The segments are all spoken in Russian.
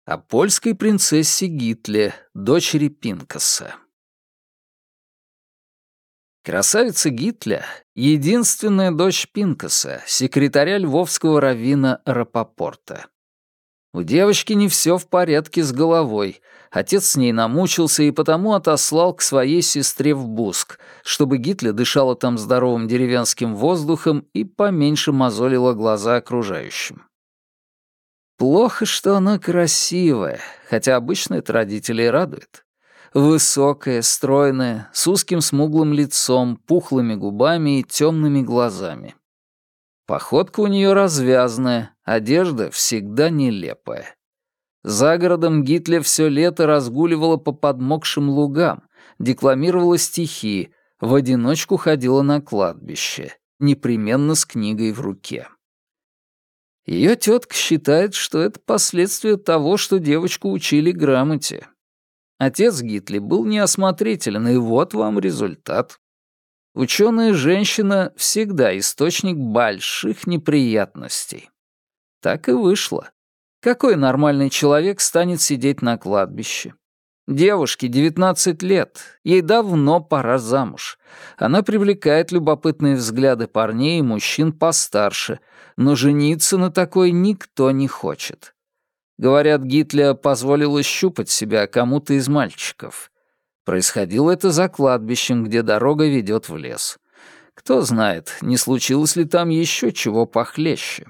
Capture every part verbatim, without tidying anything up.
о польской принцессе Гитле, дочери Пинкаса. Красавица Гитля — единственная дочь Пинкаса, секретаря львовского раввина Рапопорта. У девочки не все в порядке с головой. Отец с ней намучился и потому отослал к своей сестре в Буск, чтобы Гитля дышала там здоровым деревенским воздухом и поменьше мозолила глаза окружающим. Плохо, что она красивая, хотя обычно это родителей радует. Высокая, стройная, с узким смуглым лицом, пухлыми губами и темными глазами. Походка у нее развязная, одежда всегда нелепая. За городом Гитля все лето разгуливала по подмокшим лугам, декламировала стихи, в одиночку ходила на кладбище, непременно с книгой в руке. Ее тетка считает, что это последствия того, что девочку учили грамоте. Отец Гитли был неосмотрителен, и вот вам результат. Ученая женщина всегда источник больших неприятностей. Так и вышло. Какой нормальный человек станет сидеть на кладбище? Девушке девятнадцать лет, ей давно пора замуж. Она привлекает любопытные взгляды парней и мужчин постарше, но жениться на такой никто не хочет. Говорят, Гитля позволила щупать себя кому-то из мальчиков. Происходило это за кладбищем, где дорога ведет в лес. Кто знает, не случилось ли там еще чего похлеще.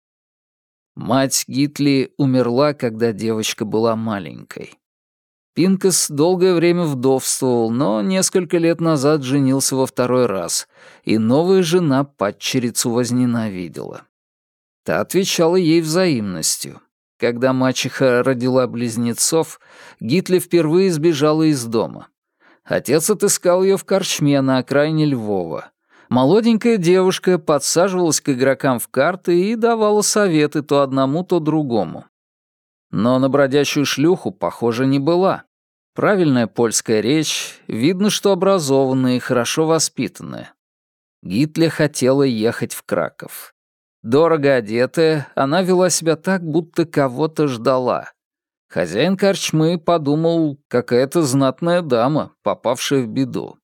Мать Гитли умерла, когда девочка была маленькой. Пинкас долгое время вдовствовал, но несколько лет назад женился во второй раз, и новая жена падчерицу возненавидела. Та отвечала ей взаимностью. Когда мачеха родила близнецов, Гитля впервые сбежала из дома. Отец отыскал ее в корчме на окраине Львова. Молоденькая девушка подсаживалась к игрокам в карты и давала советы то одному, то другому. Но на бродячую шлюху, похоже, не была. Правильная польская речь, видно, что образованная и хорошо воспитанная. Гитля хотела ехать в Краков. Дорого одетая, она вела себя так, будто кого-то ждала. Хозяин корчмы подумал, какая-то знатная дама, попавшая в беду.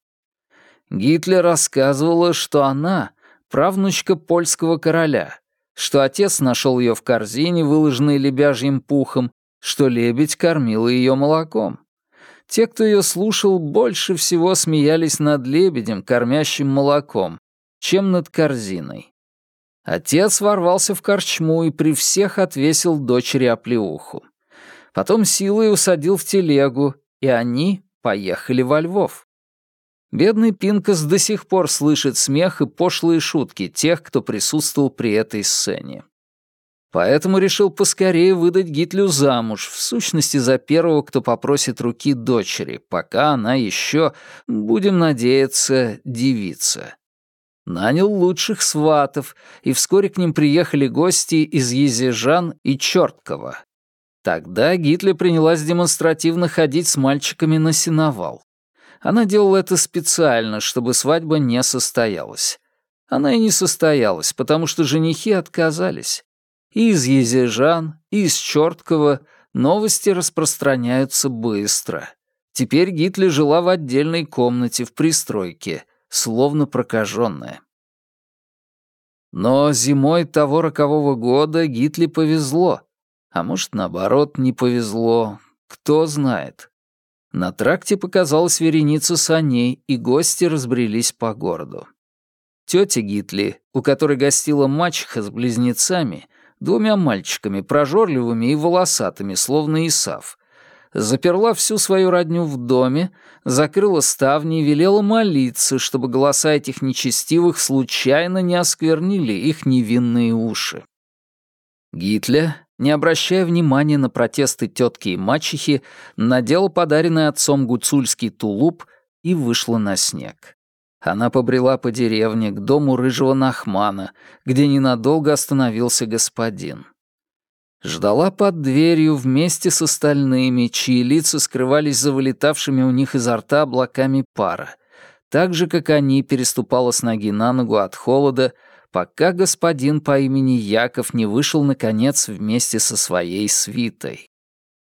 Гитля рассказывала, что она — правнучка польского короля, что отец нашел ее в корзине, выложенной лебяжьим пухом, что лебедь кормила ее молоком. Те, кто ее слушал, больше всего смеялись над лебедем, кормящим молоком, чем над корзиной. Отец ворвался в корчму и при всех отвесил дочери оплеуху. Потом силой усадил в телегу, и они поехали во Львов. Бедный Пинкас до сих пор слышит смех и пошлые шутки тех, кто присутствовал при этой сцене. Поэтому решил поскорее выдать Гитлю замуж, в сущности за первого, кто попросит руки дочери, пока она еще, будем надеяться, девица. Нанял лучших сватов, и вскоре к ним приехали гости из Езежан и Чёрткова. Тогда Гитля принялась демонстративно ходить с мальчиками на сеновал. Она делала это специально, чтобы свадьба не состоялась. Она и не состоялась, потому что женихи отказались. И из Езежан, и из Чёрткова новости распространяются быстро. Теперь Гитля жила в отдельной комнате в пристройке, словно прокаженная. Но зимой того рокового года Гитле повезло, а может, наоборот, не повезло, кто знает. На тракте показалась вереница саней, и гости разбрелись по городу. Тётя Гитли, у которой гостила мачеха с близнецами, двумя мальчиками, прожорливыми и волосатыми, словно Исав, заперла всю свою родню в доме, закрыла ставни и велела молиться, чтобы голоса этих нечестивых случайно не осквернили их невинные уши. Гитля, не обращая внимания на протесты тетки и мачехи, надела подаренный отцом гуцульский тулуп и вышла на снег. Она побрела по деревне к дому рыжего нахмана, где ненадолго остановился господин. Ждала под дверью вместе с остальными, чьи лица скрывались за вылетавшими у них изо рта облаками пара. Так же, как они, переступала с ноги на ногу от холода, пока господин по имени Яков не вышел, наконец, вместе со своей свитой.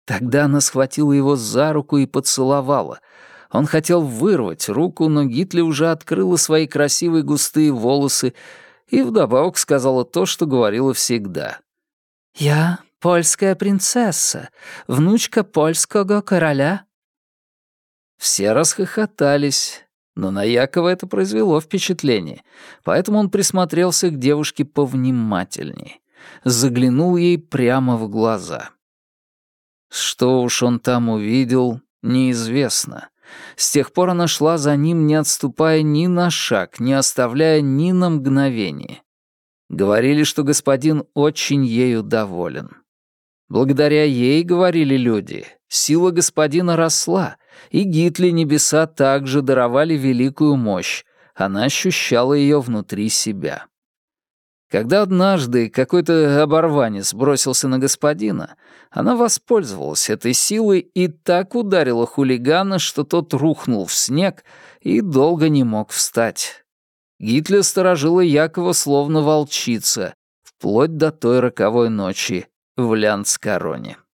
Тогда она схватила его за руку и поцеловала. Он хотел вырвать руку, но Гитле уже открыла свои красивые густые волосы и вдобавок сказала то, что говорила всегда. «Я польская принцесса, внучка польского короля». Все расхохотались, но на Якова это произвело впечатление, поэтому он присмотрелся к девушке повнимательней, заглянул ей прямо в глаза. Что уж он там увидел, неизвестно. С тех пор она шла за ним, не отступая ни на шаг, не оставляя ни на мгновение. Говорили, что господин очень ею доволен. Благодаря ей, говорили люди, сила господина росла, и Гитле небеса также даровали великую мощь, она ощущала ее внутри себя. Когда однажды какой-то оборванец бросился на господина, она воспользовалась этой силой и так ударила хулигана, что тот рухнул в снег и долго не мог встать. Гитлер сторожила Якова словно волчица, вплоть до той роковой ночи в Ляндскороне.